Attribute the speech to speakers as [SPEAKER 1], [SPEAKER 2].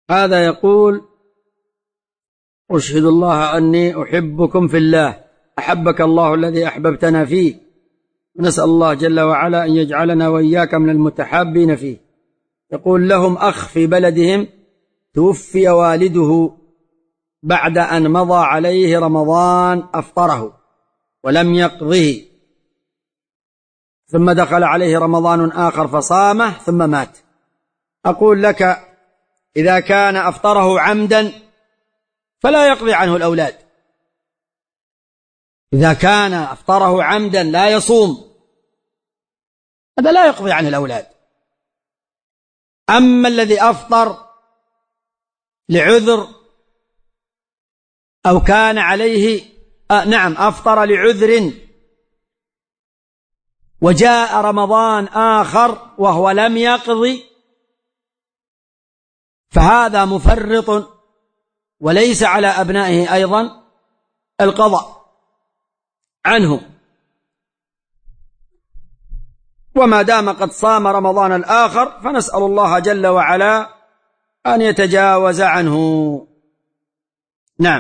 [SPEAKER 1] هذا يقول: أشهد الله أني أحبكم في الله، أحبك الله الذي أحببتنا فيه، ونسأل الله جل وعلا أن يجعلنا وإياك من المتحابين فيه. يقول: لهم أخ في بلدهم توفي والده بعد أن مضى عليه رمضان أفطره ولم يقضه، ثم دخل عليه رمضان آخر فصامه ثم مات. أقول لك: إذا كان أفطره عمدا فلا يقضي عنه الأولاد. إذا كان أفطره عمدا لا يصوم، هذا لا يقضي عن الأولاد. أما الذي أفطر لعذر أو كان عليه أفطر لعذر وجاء رمضان آخر وهو لم يقضي، فهذا مفرط وليس على أبنائه أيضا القضاء عنه. وما دام قد صام رمضان الآخر فنسأل الله جل وعلا أن يتجاوز عنه.